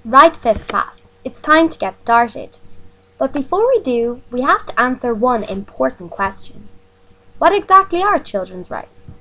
Right, fifth class, it's time to get started. But before we do, we have to answer one important question. What exactly are children's rights?